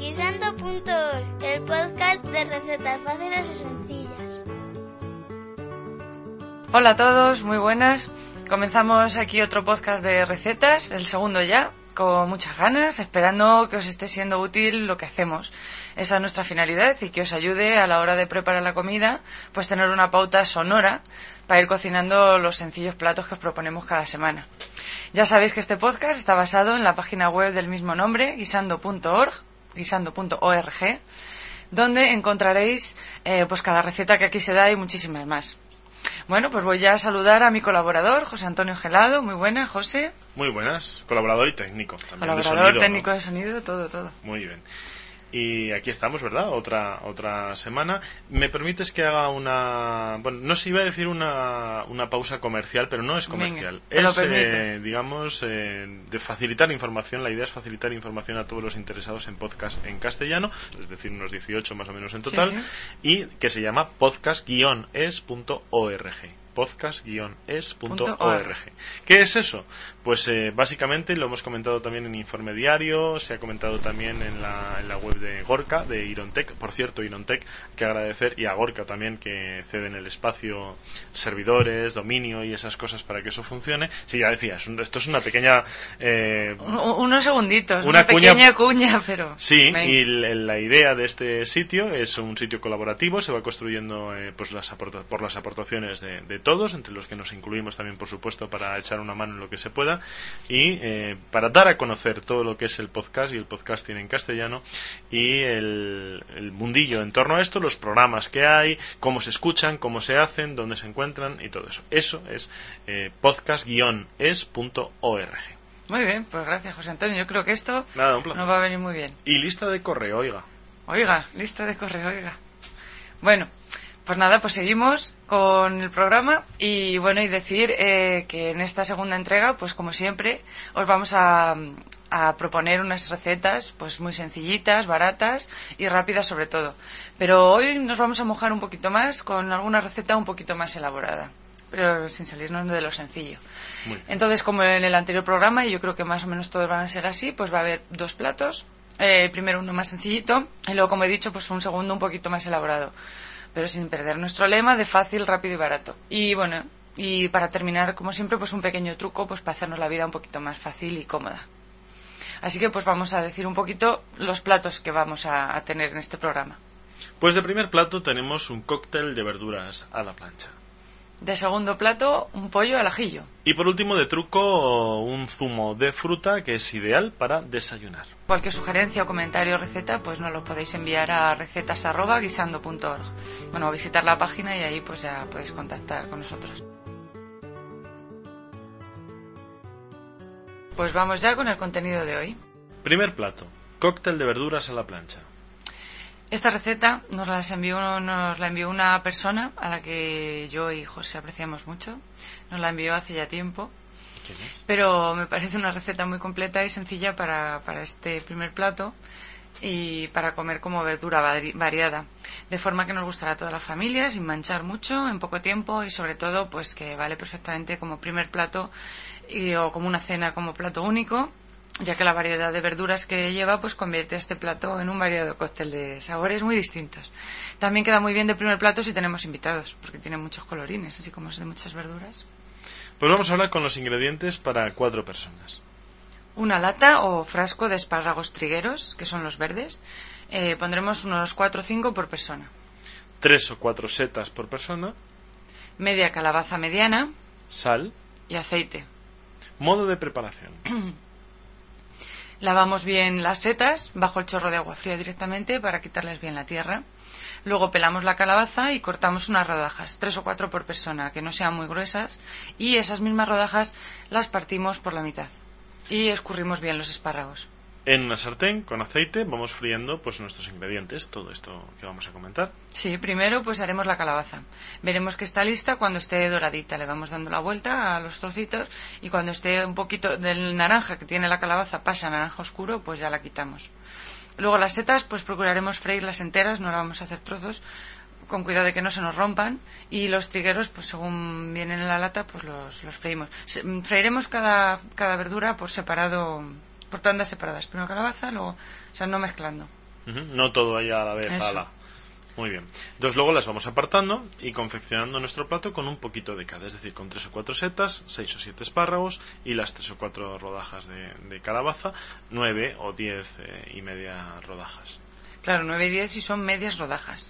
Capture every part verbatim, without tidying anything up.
Guisando punto org, el podcast de recetas fáciles y sencillas. Hola a todos, muy buenas. Comenzamos aquí otro podcast de recetas, el segundo ya, con muchas ganas, esperando que os esté siendo útil lo que hacemos. Esa es nuestra finalidad y que os ayude a la hora de preparar la comida, pues tener una pauta sonora para ir cocinando los sencillos platos que os proponemos cada semana. Ya sabéis que este podcast está basado en la página web del mismo nombre, guisando punto org, guisando punto org, donde encontraréis eh, pues cada receta que aquí se da y muchísimas más. Bueno, pues voy ya a saludar a mi colaborador, José Antonio Gelado. Muy buena, José. Muy buenas, colaborador y técnico. También colaborador, de sonido, técnico ¿no? de sonido, todo, todo. Muy bien. Y aquí estamos, ¿verdad? Otra otra semana. ¿Me permites que haga una... Bueno, no se iba a decir una, una pausa comercial, pero no es comercial. Venga, te lo es, permito. eh, digamos, eh, de facilitar información. La idea es facilitar información a todos los interesados en podcast en castellano, es decir, unos dieciocho más o menos en total, Sí, sí. y que se llama podcast guion es punto org. podcast guion es punto org. ¿Qué es eso? Pues eh, básicamente lo hemos comentado también en Informe Diario, se ha comentado también en la, en la web de Gorka, de Irontech. Por cierto, Irontech, que agradecer, y a Gorka también, que ceden el espacio, servidores, dominio y esas cosas para que eso funcione. Sí, ya decías, esto es una pequeña... Eh, Un- unos segunditos, una una, cuña- pequeña cuña, pero... Sí, Venga. y l- la idea de este sitio es un sitio colaborativo, se va construyendo eh, pues las aporta- por las aportaciones de, de todos, entre los que nos incluimos también, por supuesto, para echar una mano en lo que se pueda, y eh, para dar a conocer todo lo que es el podcast y el podcasting en castellano y el, el mundillo en torno a esto, los programas que hay, cómo se escuchan, cómo se hacen, dónde se encuentran y todo eso. Eso es eh, podcast guion es punto org. Muy bien, pues gracias, José Antonio. Yo creo que esto Nada, un placer. nos va a venir muy bien. Y lista de correo, oiga. Oiga, lista de correo, oiga. Bueno, pues nada, pues seguimos con el programa y bueno, y decir eh, que en esta segunda entrega, pues como siempre, os vamos a, a proponer unas recetas pues muy sencillitas, baratas y rápidas sobre todo. Pero hoy nos vamos a mojar un poquito más con alguna receta un poquito más elaborada, pero sin salirnos de lo sencillo. Muy bien. Entonces, como en el anterior programa, y yo creo que más o menos todos van a ser así, pues va a haber dos platos. Eh, primero uno más sencillito y luego, como he dicho, pues un segundo un poquito más elaborado, pero sin perder nuestro lema de fácil, rápido y barato. Y bueno, y para terminar, como siempre, pues un pequeño truco pues para hacernos la vida un poquito más fácil y cómoda. Así que pues vamos a decir un poquito los platos que vamos a, a tener en este programa. Pues de primer plato tenemos un cóctel de verduras a la plancha. De segundo plato, un pollo al ajillo. Y por último, de truco, un zumo de fruta que es ideal para desayunar. Cualquier sugerencia o comentario o receta, pues nos lo podéis enviar a recetas arroba guisando punto org. Bueno, visitar la página y ahí pues ya podéis contactar con nosotros. Pues vamos ya con el contenido de hoy. Primer plato, cóctel de verduras a la plancha. Esta receta nos, las envió, nos la envió una persona a la que yo y José apreciamos mucho. Nos la envió hace ya tiempo. ¿Quién es? Pero me parece una receta muy completa y sencilla para, para este primer plato y para comer como verdura vari- variada, de forma que nos gustará a toda la familia, sin manchar mucho, en poco tiempo y sobre todo pues que vale perfectamente como primer plato y, o como una cena como plato único, ya que la variedad de verduras que lleva pues convierte a este plato en un variado cóctel de sabores muy distintos. También queda muy bien de primer plato si tenemos invitados, porque tiene muchos colorines, así como es de muchas verduras. Pues vamos a hablar con los ingredientes para cuatro personas. Una lata o frasco de espárragos trigueros, que son los verdes. Eh, pondremos unos cuatro o cinco por persona. Tres o cuatro setas por persona. Media calabaza mediana Sal. y aceite. Modo de preparación. Lavamos bien las setas bajo el chorro de agua fría directamente para quitarles bien la tierra. Luego pelamos la calabaza y cortamos unas rodajas, tres o cuatro por persona, que no sean muy gruesas, y esas mismas rodajas las partimos por la mitad y escurrimos bien los espárragos. En una sartén con aceite vamos friendo pues nuestros ingredientes, todo esto que vamos a comentar. Sí, primero pues haremos la calabaza. Veremos que está lista cuando esté doradita. Le vamos dando la vuelta a los trocitos y cuando esté un poquito del naranja que tiene la calabaza pasa a naranja oscuro, pues ya la quitamos. Luego las setas pues procuraremos freírlas enteras, no las vamos a hacer trozos, con cuidado de que no se nos rompan. Y los trigueros, pues según vienen en la lata, pues los, los freímos. Se, freiremos cada, cada verdura por separado, por tandas separadas. Primero calabaza, luego, o sea, no mezclando. Uh-huh. No todo ahí a la vez, ala. Muy bien. Entonces luego las vamos apartando y confeccionando nuestro plato con un poquito de cada, es decir, con tres o cuatro setas, seis o siete espárragos y las tres o cuatro rodajas de, de calabaza, nueve o diez eh, y media rodajas. Claro, nueve y diez si son medias rodajas.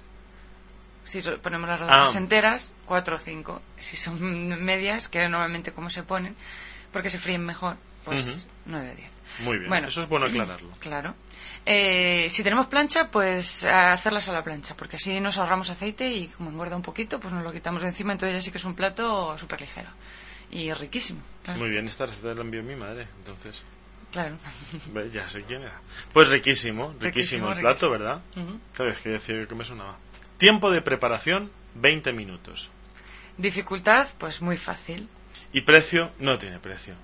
Si ponemos las rodajas ah. enteras, cuatro o cinco. Si son medias, que normalmente como se ponen, porque se fríen mejor, pues uh-huh. nueve o diez. Muy bien, bueno, eso es bueno aclararlo. Claro. Eh, si tenemos plancha, pues hacerlas a la plancha, porque así nos ahorramos aceite y como engorda un poquito, pues nos lo quitamos de encima, entonces ya sí que es un plato súper ligero y riquísimo. Claro. Muy bien, esta receta la envió mi madre, entonces... Claro. Ya sé quién era. Pues riquísimo, riquísimo, riquísimo el plato, riquísimo. ¿Verdad? Uh-huh. ¿Sabes qué decir que me sonaba? Tiempo de preparación, veinte minutos. Dificultad, pues muy fácil. Y precio, no tiene precio.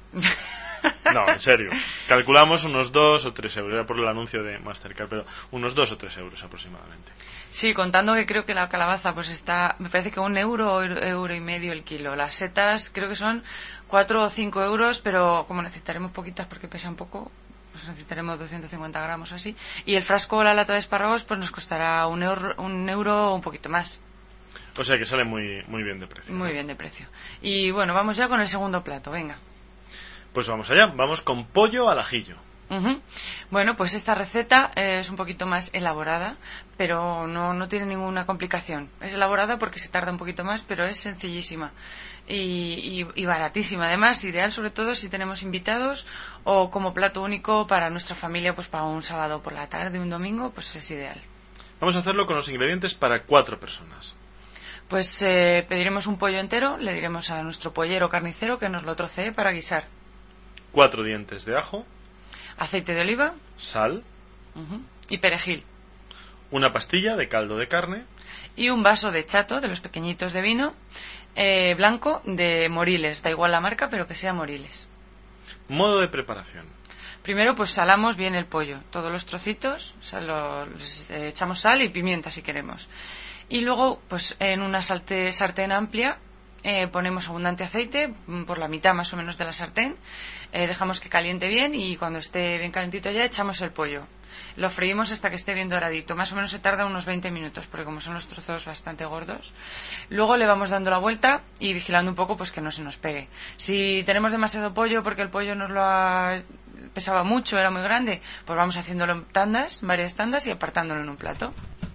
No, en serio. Calculamos unos dos o tres euros. Era por el anuncio de Mastercard, pero unos dos o tres euros aproximadamente. Sí, contando que creo que la calabaza pues está, me parece que un euro o euro y medio el kilo. Las setas creo que son cuatro o cinco euros, pero como necesitaremos poquitas porque pesan poco, pues necesitaremos doscientos cincuenta gramos así. Y el frasco o la lata de espárragos pues nos costará un euro, un euro o un poquito más. O sea que sale muy, muy bien de precio. Muy ¿no? bien de precio. Y bueno, vamos ya con el segundo plato, venga. Pues vamos allá, vamos con pollo al ajillo. Uh-huh. Bueno, pues esta receta es un poquito más elaborada, pero no, no tiene ninguna complicación. Es elaborada porque se tarda un poquito más, pero es sencillísima y, y, y baratísima. Además, ideal sobre todo si tenemos invitados o como plato único para nuestra familia, pues para un sábado por la tarde, un domingo, pues es ideal. Vamos a hacerlo con los ingredientes para cuatro personas. Pues eh, pediremos un pollo entero, le diremos a nuestro pollero carnicero que nos lo trocee para guisar. Cuatro dientes de ajo. Aceite de oliva. Sal. Uh-huh. Y perejil. Una pastilla de caldo de carne. Y un vaso de chato, de los pequeñitos de vino, eh, blanco de Moriles. Da igual la marca, pero que sea Moriles. Modo de preparación. Primero, pues salamos bien el pollo. Todos los trocitos, sal, lo, les, eh, echamos sal y pimienta si queremos. Y luego, pues en una salte, sartén amplia, eh, ponemos abundante aceite, por la mitad más o menos de la sartén. Eh, dejamos que caliente bien y cuando esté bien calentito ya echamos el pollo. Lo freímos hasta que esté bien doradito. Más o menos se tarda unos veinte minutos porque como son los trozos bastante gordos. Luego le vamos dando la vuelta y vigilando un poco pues que no se nos pegue. Si tenemos demasiado pollo porque el pollo nos lo ha... pesaba mucho, era muy grande, pues vamos haciéndolo en tandas, varias tandas y apartándolo en un plato.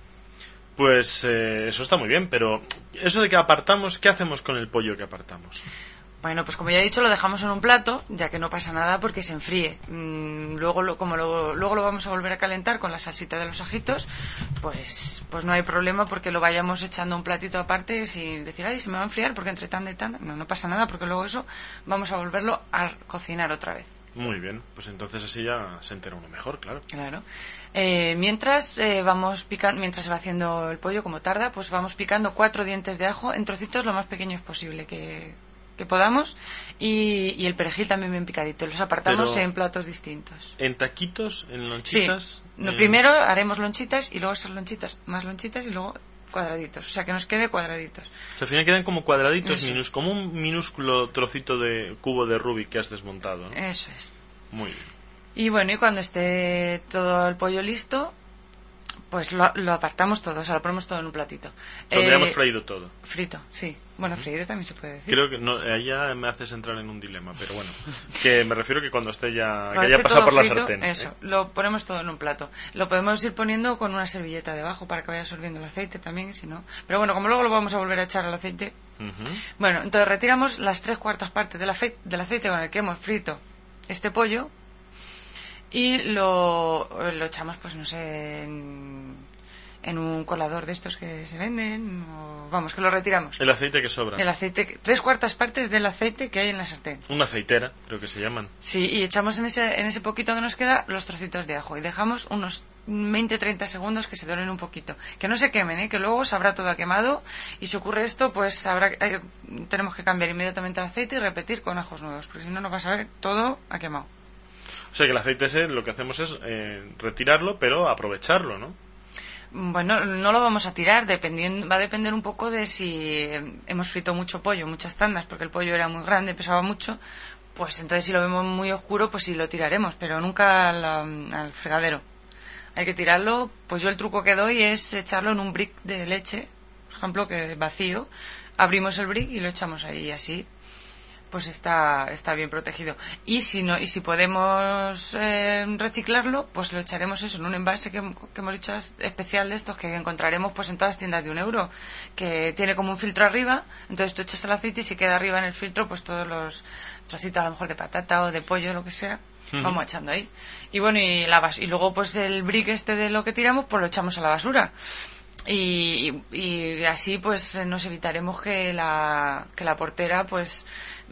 Pues eh, eso está muy bien, pero eso de que apartamos, ¿qué hacemos con el pollo que apartamos? Bueno, pues como ya he dicho, lo dejamos en un plato, ya que no pasa nada porque se enfríe. Mm, luego, lo, como lo, luego lo vamos a volver a calentar con la salsita de los ajitos, pues pues no hay problema porque lo vayamos echando un platito aparte sin decir, ay, se me va a enfriar porque entre tanda y tanda. No, no pasa nada porque luego eso vamos a volverlo a cocinar otra vez. Muy bien, pues entonces así ya se entera uno mejor, claro. Claro. Eh, mientras eh, vamos picando, mientras se va haciendo el pollo, como tarda, pues vamos picando cuatro dientes de ajo en trocitos lo más pequeños posible que, que podamos y, y el perejil también bien picadito. Los apartamos Pero, en platos distintos. ¿En taquitos? ¿En lonchitas? Sí. No, en... Primero haremos lonchitas y luego esas lonchitas, más lonchitas y luego cuadraditos. O sea, que nos quede cuadraditos. O sea, al final quedan como cuadraditos, minus, como un minúsculo trocito de cubo de Rubik que has desmontado, ¿no? Eso es. Muy bien. Y bueno, y cuando esté todo el pollo listo, pues lo, lo apartamos todo, o sea, lo ponemos todo en un platito. Donde eh, hemos freído todo. Frito, sí. Bueno, freído también se puede decir. Creo que no, allá me haces entrar en un dilema, pero bueno, que me refiero que cuando esté ya, cuando que haya esté pasado por frito, la sartén. Eso, ¿eh? Lo ponemos todo en un plato. Lo podemos ir poniendo con una servilleta debajo para que vaya absorbiendo el aceite también, si no. Pero bueno, como luego lo vamos a volver a echar al aceite. Uh-huh. Bueno, entonces retiramos las tres cuartas partes del, afe- del aceite con el que hemos frito este pollo y lo, lo echamos, pues no sé, en, en un colador de estos que se venden, o vamos, que lo retiramos. El aceite que sobra. El aceite, tres cuartas partes del aceite que hay en la sartén. Una aceitera, creo que se llaman. Sí, y echamos en ese, en ese poquito que nos queda los trocitos de ajo y dejamos unos veinte a treinta segundos que se doren un poquito. Que no se quemen, ¿eh? Que luego se habrá todo quemado y si ocurre esto, pues habrá eh, tenemos que cambiar inmediatamente el aceite y repetir con ajos nuevos, porque si no nos va a saber todo a quemado. O sea que el aceite ese lo que hacemos es eh, retirarlo, pero aprovecharlo, ¿no? Bueno, no lo vamos a tirar, dependiendo, va a depender un poco de si hemos frito mucho pollo, muchas tandas, porque el pollo era muy grande, pesaba mucho, pues entonces si lo vemos muy oscuro, pues sí lo tiraremos, pero nunca al, al fregadero. hay que tirarlo. Pues yo el truco que doy es echarlo en un brick de leche, por ejemplo, que vacío. Abrimos el brick y lo echamos ahí, y así pues está está bien protegido. Y si no y si podemos eh, reciclarlo, pues lo echaremos eso en un envase que, que hemos dicho especial de estos que encontraremos pues en todas las tiendas de un euro, que tiene como un filtro arriba. Entonces tú echas el aceite y si queda arriba en el filtro pues todos los trocitos a lo mejor de patata o de pollo, lo que sea, uh-huh. vamos echando ahí. Y bueno, y la bas- y luego pues el brick este de lo que tiramos pues lo echamos a la basura. Y, y, y así pues nos evitaremos que la que la portera pues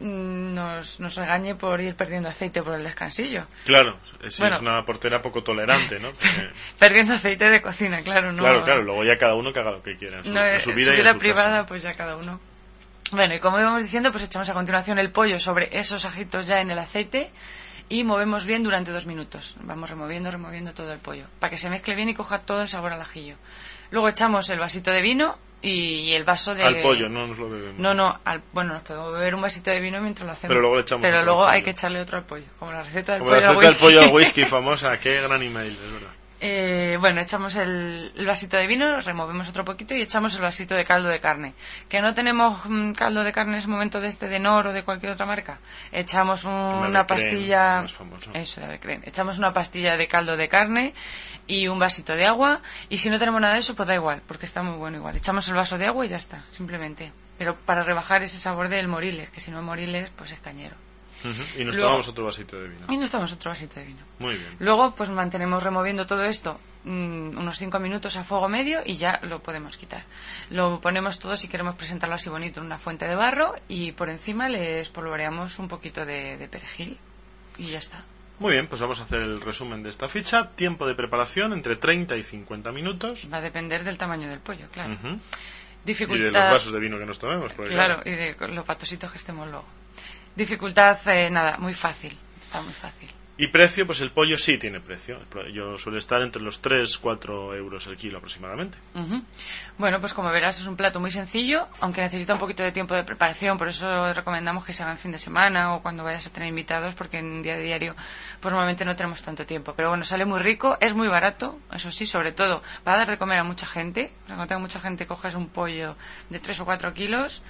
nos, nos regañe por ir perdiendo aceite por el descansillo. Claro, si bueno, es una portera poco tolerante, ¿no? Porque... perdiendo aceite de cocina, claro, no. Claro, claro, luego ya cada uno que haga lo que quiera en su, no, en su vida, su y vida en su privada, casa. Pues ya cada uno. Bueno, y como íbamos diciendo, pues echamos a continuación el pollo sobre esos ajitos ya en el aceite y movemos bien durante dos minutos. Vamos removiendo, removiendo todo el pollo para que se mezcle bien y coja todo el sabor al ajillo. Luego echamos el vasito de vino y el vaso de... Al pollo, no nos lo bebemos. No, no, al... bueno, nos podemos beber un vasito de vino mientras lo hacemos. Pero luego le echamos Pero otro luego al hay pollo. que echarle otro al pollo, como la receta del como pollo la al receta whisky. del pollo al whisky famosa, qué gran email, es verdad. Eh, bueno, echamos el, el vasito de vino, removemos otro poquito y echamos el vasito de caldo de carne. Que no tenemos mm, caldo de carne en ese momento de este de Nor o de cualquier otra marca. Echamos un, una pastilla... Eso, de Avecren. Echamos una pastilla de caldo de carne y un vasito de agua. Y si no tenemos nada de eso, pues da igual, porque está muy bueno igual. Echamos el vaso de agua y ya está, simplemente. Pero para rebajar ese sabor del Moriles, que si no Moriles, pues es cañero. Uh-huh. Y nos Luego, tomamos otro vasito de vino. Y nos tomamos otro vasito de vino. Muy bien. Luego, pues mantenemos removiendo todo esto mmm, unos cinco minutos a fuego medio y ya lo podemos quitar. Lo ponemos todo, si queremos presentarlo así bonito, en una fuente de barro y por encima le espolvoreamos un poquito de, de perejil y ya está. Muy bien, pues vamos a hacer el resumen de esta ficha. Tiempo de preparación entre treinta y cincuenta minutos. Va a depender del tamaño del pollo, claro. Uh-huh. Dificultad... Y de los vasos de vino que nos tomemos. Porque, claro, claro, y de los patositos que estemos luego. Dificultad, eh, nada, muy fácil. Está muy fácil. Y precio, pues el pollo sí tiene precio. El pollo suele estar entre los tres a cuatro euros el kilo aproximadamente. Uh-huh. Bueno, pues como verás es un plato muy sencillo, aunque necesita un poquito de tiempo de preparación. Por eso recomendamos que se haga en fin de semana o cuando vayas a tener invitados, porque en día de diario pues normalmente no tenemos tanto tiempo. Pero bueno, sale muy rico, es muy barato, eso sí, sobre todo va a dar de comer a mucha gente. Cuando tenga mucha gente coges un pollo de tres o cuatro kilos...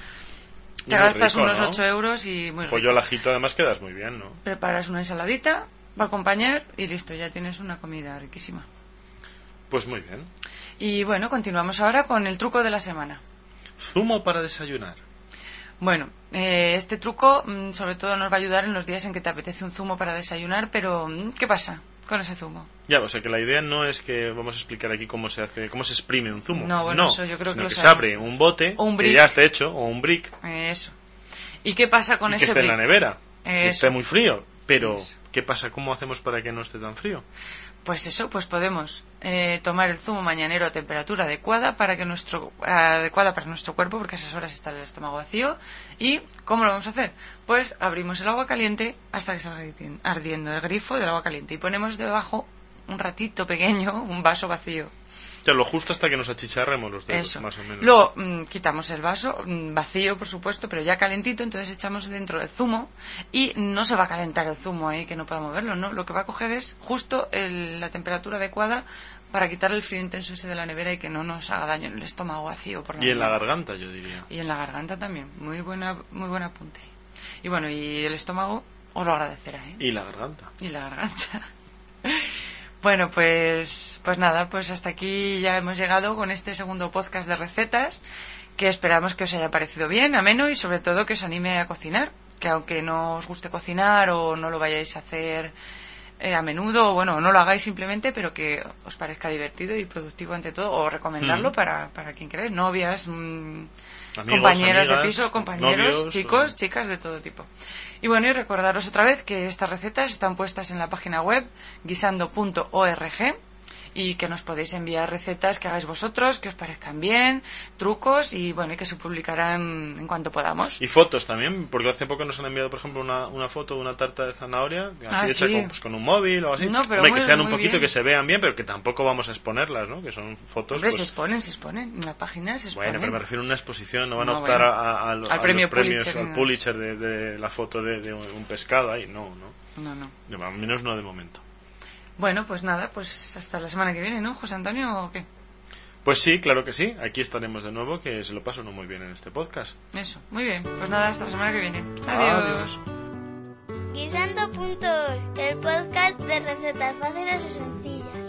Te gastas rico, unos ¿no? ocho euros y muy rico. Pollo al ajito además quedas muy bien, ¿no? Preparas una ensaladita, va a acompañar y listo, ya tienes una comida riquísima. Pues muy bien. Y bueno, continuamos ahora con el truco de la semana. Zumo para desayunar. Bueno, eh, este truco mmm, sobre todo nos va a ayudar en los días en que te apetece un zumo para desayunar, pero ¿qué pasa con ese zumo? Ya, o sea que la idea no es que vamos a explicar aquí cómo se hace, cómo se exprime un zumo. No, bueno, no, eso yo creo que lo que sabemos. se abre un bote un que ya esté hecho, o un brick. Eso. ¿Y qué pasa con y ese que esté brick? en la nevera. Eso. Que esté muy frío. Pero, eso. ¿qué pasa? ¿Cómo hacemos para que no esté tan frío? Pues eso, pues podemos eh, tomar el zumo mañanero a temperatura adecuada para que nuestro adecuada para nuestro cuerpo, porque a esas horas está el estómago vacío. ¿Y cómo lo vamos a hacer? Pues abrimos el agua caliente hasta que salga ardiendo el grifo del agua caliente y ponemos debajo un ratito pequeño un vaso vacío. O sea, lo justo hasta que nos achicharremos los dedos, Eso. más o menos. Luego mmm, quitamos el vaso, mmm, vacío por supuesto, pero ya calentito, entonces echamos dentro el zumo y no se va a calentar el zumo ahí que no pueda moverlo, ¿no? Lo que va a coger es justo el, la temperatura adecuada para quitar el frío intenso ese de la nevera y que no nos haga daño en el estómago vacío por la Y en mañana. la garganta, yo diría. Y en la garganta también, muy buena, muy buen apunte. Y bueno, y el estómago os lo agradecerá, ¿eh? Y la garganta. Y la garganta. Bueno, pues, pues nada, pues hasta aquí ya hemos llegado con este segundo podcast de recetas, que esperamos que os haya parecido bien, ameno y sobre todo que os anime a cocinar, que aunque no os guste cocinar o no lo vayáis a hacer eh, a menudo, o bueno, no lo hagáis simplemente, pero que os parezca divertido y productivo ante todo, o recomendarlo mm. para, para quien queráis, novias, mmm, Amigos, compañeros amigas, de piso, compañeros, novios, chicos, o... chicas de todo tipo. Y bueno, y recordaros otra vez que estas recetas están puestas en la página web guisando punto org y que nos podéis enviar recetas que hagáis vosotros, que os parezcan bien, trucos y bueno, y que se publicarán en cuanto podamos. Y fotos también, porque hace poco nos han enviado, por ejemplo, una, una foto de una tarta de zanahoria, así ah, hecha sí. con, pues, con un móvil o así. No, pero Hombre, muy, que sean un poquito, bien. que se vean bien, pero que tampoco vamos a exponerlas, ¿no? Que son fotos... Hombre, pues... se exponen, se exponen, en la página se exponen. Bueno, pero me refiero a una exposición, no van a no, optar bueno. a, a, a, al a premio los premios, Pulitzer, al Pulitzer de, de la foto de, de un pescado ahí, no, no. No, no. Al menos no de momento. Bueno, pues nada, pues hasta la semana que viene, ¿no, José Antonio, o qué? Pues sí, claro que sí. Aquí estaremos de nuevo, que se lo paso no muy bien en este podcast. Eso, muy bien. Pues nada, hasta la semana que viene. Adiós. Adiós. Guisando punto org, el podcast de recetas fáciles y sencillas.